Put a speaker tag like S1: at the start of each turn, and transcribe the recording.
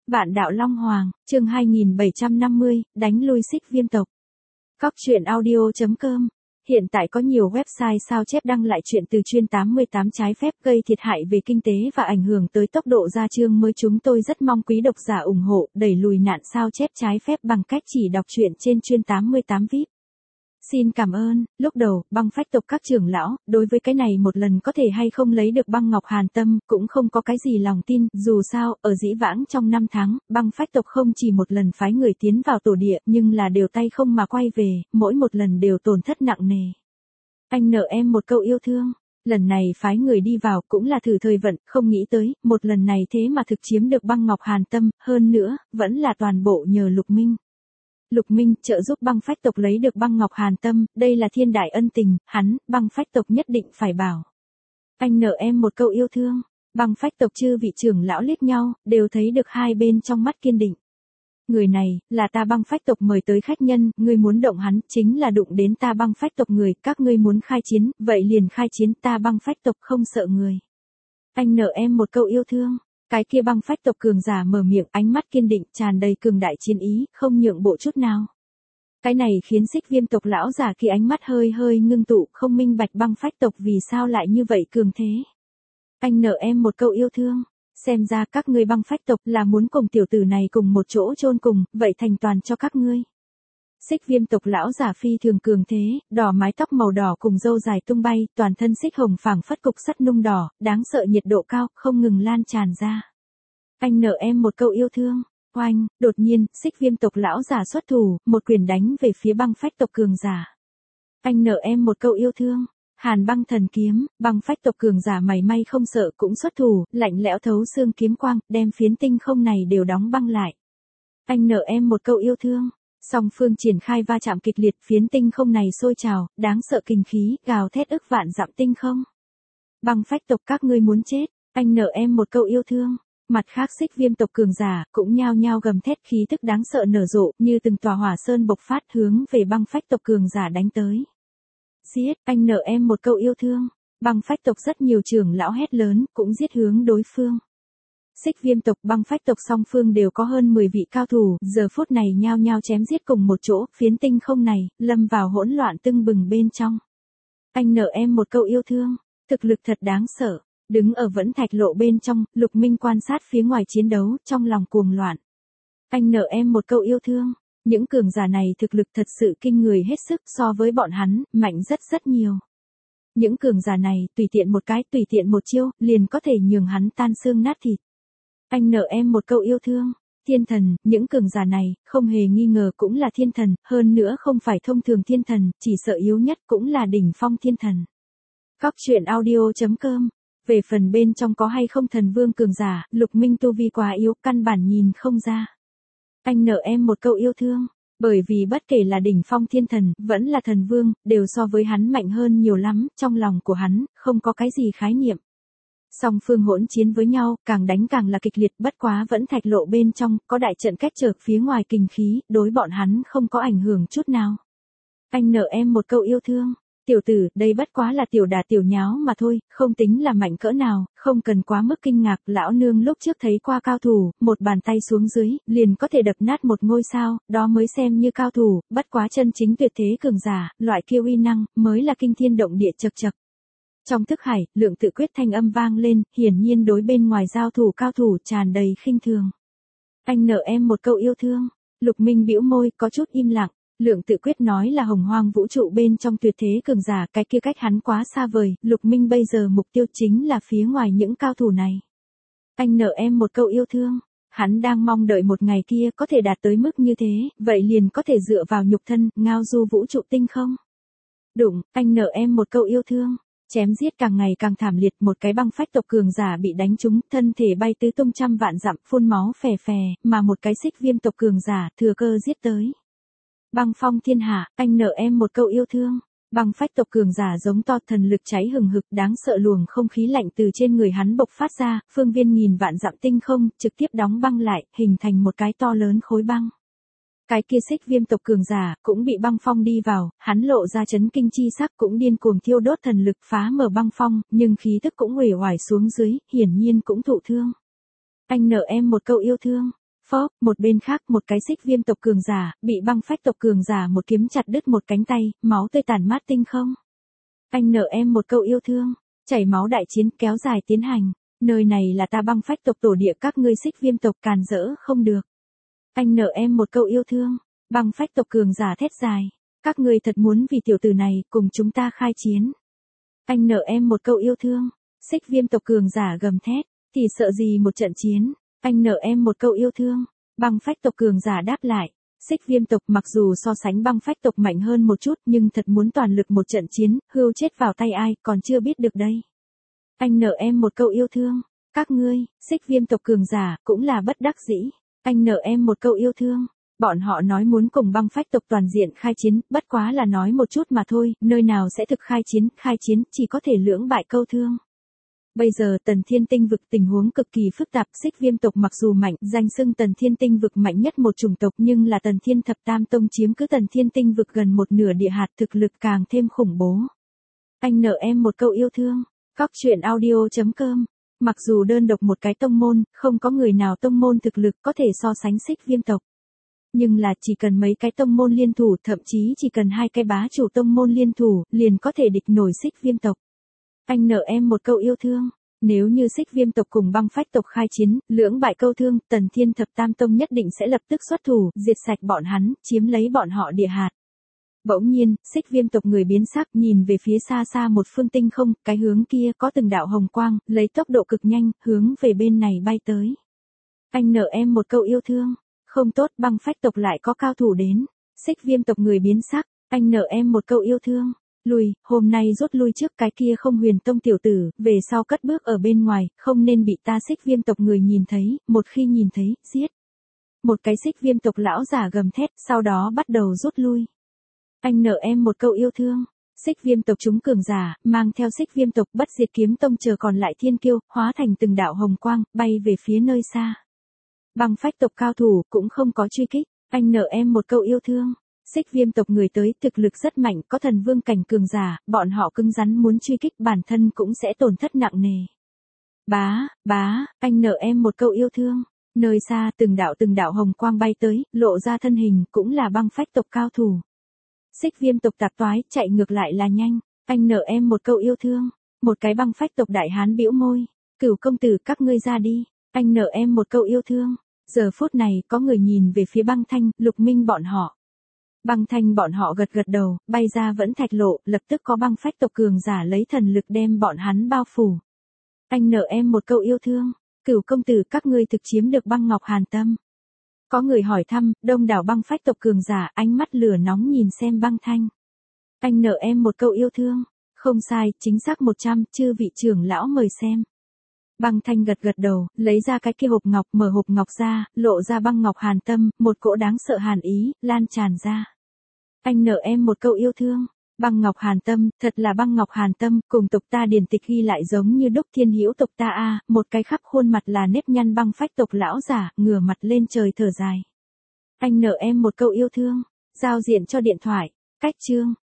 S1: Vạn đạo Long Hoàng, chương 2750, đánh lui xích viêm tộc. Cóc truyện audio.com. Hiện tại có nhiều website sao chép đăng lại chuyện từ chuyên 88 trái phép gây thiệt hại về kinh tế và ảnh hưởng tới tốc độ ra chương mới. Chúng tôi rất mong quý độc giả ủng hộ đẩy lùi nạn sao chép trái phép bằng cách chỉ đọc truyện trên chuyên 88 VIP. Xin cảm ơn. Lúc đầu, băng phách tộc các trưởng lão, đối với cái này một lần có thể hay không lấy được băng ngọc hàn tâm, cũng không có cái gì lòng tin, dù sao, ở dĩ vãng trong 5 tháng, băng phách tộc không chỉ một lần phái người tiến vào tổ địa, nhưng là đều tay không mà quay về, mỗi một lần đều tổn thất nặng nề. Anh nợ em một câu yêu thương. Lần này phái người đi vào cũng là thử thời vận, không nghĩ tới, một lần này thế mà thực chiếm được băng ngọc hàn tâm, hơn nữa, vẫn là toàn bộ nhờ Lục Minh. Lục Minh trợ giúp băng phách tộc lấy được băng ngọc hàn tâm, đây là thiên đại ân tình, hắn, băng phách tộc nhất định phải bảo. Anh nợ em một câu yêu thương. Băng phách tộc chư vị trưởng lão liếc nhau, đều thấy được hai bên trong mắt kiên định. Người này, là ta băng phách tộc mời tới khách nhân, ngươi muốn động hắn, chính là đụng đến ta băng phách tộc người, các ngươi muốn khai chiến, vậy liền khai chiến, ta băng phách tộc không sợ người. Anh nợ em một câu yêu thương. Cái kia băng phách tộc cường giả mở miệng, ánh mắt kiên định, tràn đầy cường đại chiến ý, không nhượng bộ chút nào. Cái này khiến xích viêm tộc lão giả kia ánh mắt hơi hơi ngưng tụ, không minh bạch băng phách tộc vì sao lại như vậy cường thế. Anh nợ em một câu yêu thương. Xem ra các ngươi băng phách tộc là muốn cùng tiểu tử này cùng một chỗ chôn cùng, vậy thành toàn cho các ngươi. Xích viêm tộc lão giả phi thường cường thế, đỏ mái tóc màu đỏ cùng râu dài tung bay, toàn thân xích hồng phảng phất cục sắt nung đỏ, đáng sợ nhiệt độ cao, không ngừng lan tràn ra. Anh nợ em một câu yêu thương. Oanh, đột nhiên, xích viêm tộc lão giả xuất thủ, một quyền đánh về phía băng phách tộc cường giả. Anh nợ em một câu yêu thương. Hàn băng thần kiếm, băng phách tộc cường giả mảy may không sợ cũng xuất thủ, lạnh lẽo thấu xương kiếm quang, đem phiến tinh không này đều đóng băng lại. Anh nợ em một câu yêu thương. Song phương triển khai va chạm kịch liệt, phiến tinh không này sôi trào, đáng sợ kinh khí, gào thét ức vạn dặm tinh không. Băng phách tộc các ngươi muốn chết, anh nợ em một câu yêu thương. Mặt khác xích viêm tộc cường giả, cũng nhao nhao gầm thét, khí tức đáng sợ nở rộ, như từng tòa hỏa sơn bộc phát hướng về băng phách tộc cường giả đánh tới. Giết, anh nợ em một câu yêu thương. Băng phách tộc rất nhiều trưởng lão hét lớn, cũng giết hướng đối phương. Xích viêm tộc, băng phách tộc song phương đều có hơn 10 vị cao thủ, giờ phút này nhao nhao chém giết cùng một chỗ, phiến tinh không này, lâm vào hỗn loạn tưng bừng bên trong. Anh nợ em một câu yêu thương, thực lực thật đáng sợ. Đứng ở vẫn thạch lộ bên trong, Lục Minh quan sát phía ngoài chiến đấu, trong lòng cuồng loạn. Anh nợ em một câu yêu thương. Những cường giả này thực lực thật sự kinh người hết sức, so với bọn hắn, mạnh rất rất nhiều. Những cường giả này, tùy tiện một cái, tùy tiện một chiêu, liền có thể nhường hắn tan xương nát thịt. Anh nợ em một câu yêu thương. Thiên thần, những cường giả này, không hề nghi ngờ cũng là thiên thần, hơn nữa không phải thông thường thiên thần, chỉ sợ yếu nhất cũng là đỉnh phong thiên thần. Cóc truyện audio.com. Về phần bên trong có hay không thần vương cường giả, Lục Minh tu vi quá yếu, căn bản nhìn không ra. Anh nợ em một câu yêu thương. Bởi vì bất kể là đỉnh phong thiên thần, vẫn là thần vương, đều so với hắn mạnh hơn nhiều lắm, trong lòng của hắn, không có cái gì khái niệm. Song phương hỗn chiến với nhau, càng đánh càng là kịch liệt, bất quá vẫn thạch lộ bên trong, có đại trận cách trở phía ngoài kinh khí, đối bọn hắn không có ảnh hưởng chút nào. Anh nợ em một câu yêu thương. Tiểu tử, đây bất quá là tiểu đà tiểu nháo mà thôi, không tính là mạnh cỡ nào, không cần quá mức kinh ngạc, lão nương lúc trước thấy qua cao thủ, một bàn tay xuống dưới, liền có thể đập nát một ngôi sao, đó mới xem như cao thủ, bất quá chân chính tuyệt thế cường giả, loại kia uy năng, mới là kinh thiên động địa chậc chậc. Trong thức hải, lượng tự quyết thanh âm vang lên, hiển nhiên đối bên ngoài giao thủ cao thủ tràn đầy khinh thường. Anh nợ em một câu yêu thương. Lục Minh bĩu môi, có chút im lặng. Lượng tự quyết nói là hồng hoang vũ trụ bên trong tuyệt thế cường giả, cái kia cách hắn quá xa vời, Lục Minh bây giờ mục tiêu chính là phía ngoài những cao thủ này. Anh nợ em một câu yêu thương. Hắn đang mong đợi một ngày kia có thể đạt tới mức như thế, vậy liền có thể dựa vào nhục thân, ngao du vũ trụ tinh không. Đụng, anh nợ em một câu yêu thương. Chém giết càng ngày càng thảm liệt, một cái băng phách tộc cường giả bị đánh trúng, thân thể bay tứ tung trăm vạn dặm, phun máu phè phè, mà một cái xích viêm tộc cường giả thừa cơ giết tới. Băng phong thiên hạ, anh nợ em một câu yêu thương. Băng phách tộc cường giả giống to, thần lực cháy hừng hực, đáng sợ, luồng không khí lạnh từ trên người hắn bộc phát ra, phương viên nghìn vạn dặm tinh không, trực tiếp đóng băng lại, hình thành một cái to lớn khối băng. Cái kia xích viêm tộc cường giả, cũng bị băng phong đi vào, hắn lộ ra chấn kinh chi sắc, cũng điên cuồng thiêu đốt thần lực phá mở băng phong, nhưng khí tức cũng uể oải xuống dưới, hiển nhiên cũng thụ thương. Anh nợ em một câu yêu thương. Phốc, một bên khác một cái xích viêm tộc cường giả, bị băng phách tộc cường giả một kiếm chặt đứt một cánh tay, máu tươi tản mát tinh không. Anh nợ em một câu yêu thương, chảy máu đại chiến kéo dài tiến hành, nơi này là ta băng phách tộc tổ địa các ngươi xích viêm tộc càn rỡ không được. Anh nợ em một câu yêu thương, băng phách tộc cường giả thét dài, các ngươi thật muốn vì tiểu tử này cùng chúng ta khai chiến. Anh nợ em một câu yêu thương, xích viêm tộc cường giả gầm thét, thì sợ gì một trận chiến, anh nợ em một câu yêu thương, băng phách tộc cường giả đáp lại, xích viêm tộc mặc dù so sánh băng phách tộc mạnh hơn một chút nhưng thật muốn toàn lực một trận chiến, hưu chết vào tay ai còn chưa biết được đây. Anh nợ em một câu yêu thương, các ngươi, xích viêm tộc cường giả cũng là bất đắc dĩ, anh nợ em một câu yêu thương. Bọn họ nói muốn cùng băng phách tộc toàn diện khai chiến, bất quá là nói một chút mà thôi, nơi nào sẽ thực khai chiến chỉ có thể lưỡng bại câu thương. Bây giờ Tần Thiên Tinh vực tình huống cực kỳ phức tạp, xích viêm tộc mặc dù mạnh, danh xưng Tần Thiên Tinh vực mạnh nhất một chủng tộc nhưng là Tần Thiên Thập Tam Tông chiếm cứ Tần Thiên Tinh vực gần một nửa địa hạt thực lực càng thêm khủng bố. Anh nợ em một câu yêu thương, Cóc Truyện Audio.com. Mặc dù đơn độc một cái tông môn, không có người nào tông môn thực lực có thể so sánh xích viêm tộc. Nhưng là chỉ cần mấy cái tông môn liên thủ, thậm chí chỉ cần hai cái bá chủ tông môn liên thủ, liền có thể địch nổi xích viêm tộc. Anh nợ em một câu yêu thương, nếu như xích viêm tộc cùng băng phách tộc khai chiến, lưỡng bại câu thương, Tần Thiên Thập Tam Tông nhất định sẽ lập tức xuất thủ, diệt sạch bọn hắn, chiếm lấy bọn họ địa hạt. Bỗng nhiên, xích viêm tộc người biến sắc nhìn về phía xa xa một phương tinh không, cái hướng kia có từng đạo hồng quang, lấy tốc độ cực nhanh, hướng về bên này bay tới. Anh nợ em một câu yêu thương, không tốt băng phách tộc lại có cao thủ đến, xích viêm tộc người biến sắc, anh nợ em một câu yêu thương. Lùi, hôm nay rút lui trước cái kia không huyền tông tiểu tử, về sau cất bước ở bên ngoài, không nên bị ta xích viêm tộc người nhìn thấy, một khi nhìn thấy, giết. Một cái xích viêm tộc lão giả gầm thét, sau đó bắt đầu rút lui. Anh nợ em một câu yêu thương, xích viêm tộc chúng cường giả, mang theo xích viêm tộc bất diệt kiếm tông chờ còn lại thiên kiêu, hóa thành từng đạo hồng quang, bay về phía nơi xa. Băng phách tộc cao thủ cũng không có truy kích, anh nợ em một câu yêu thương. Xích viêm tộc người tới thực lực rất mạnh, có thần vương cảnh cường giả, bọn họ cứng rắn muốn truy kích bản thân cũng sẽ tổn thất nặng nề. Bá, anh nợ em một câu yêu thương. Nơi xa từng đạo hồng quang bay tới, lộ ra thân hình cũng là băng phách tộc cao thủ. Xích viêm tộc tạp toái, chạy ngược lại là nhanh, anh nợ em một câu yêu thương. Một cái băng phách tộc đại hán bĩu môi, Cửu công tử các ngươi ra đi, anh nợ em một câu yêu thương. Giờ phút này có người nhìn về phía băng thanh, lục minh bọn họ. Băng thanh bọn họ gật đầu, bay ra vẫn thạch lộ, lập tức có băng phách tộc cường giả lấy thần lực đem bọn hắn bao phủ. Anh nợ em một câu yêu thương, Cửu công tử các ngươi thực chiếm được băng ngọc hàn tâm. Có người hỏi thăm, đông đảo băng phách tộc cường giả ánh mắt lửa nóng nhìn xem băng thanh. Anh nợ em một câu yêu thương, không sai, chính xác 100, chư vị trưởng lão mời xem. Băng thanh gật đầu, lấy ra cái kia hộp ngọc, mở hộp ngọc ra, lộ ra băng ngọc hàn tâm, một cỗ đáng sợ hàn ý, lan tràn ra. Anh nợ em một câu yêu thương, băng ngọc hàn tâm, thật là băng ngọc hàn tâm, cùng tộc ta điển tịch ghi lại giống như đúc thiên hữu tộc ta a, một cái khắp khuôn mặt là nếp nhăn băng phách tộc lão giả, ngửa mặt lên trời thở dài. Anh nợ em một câu yêu thương, giao diện cho điện thoại, cách chương.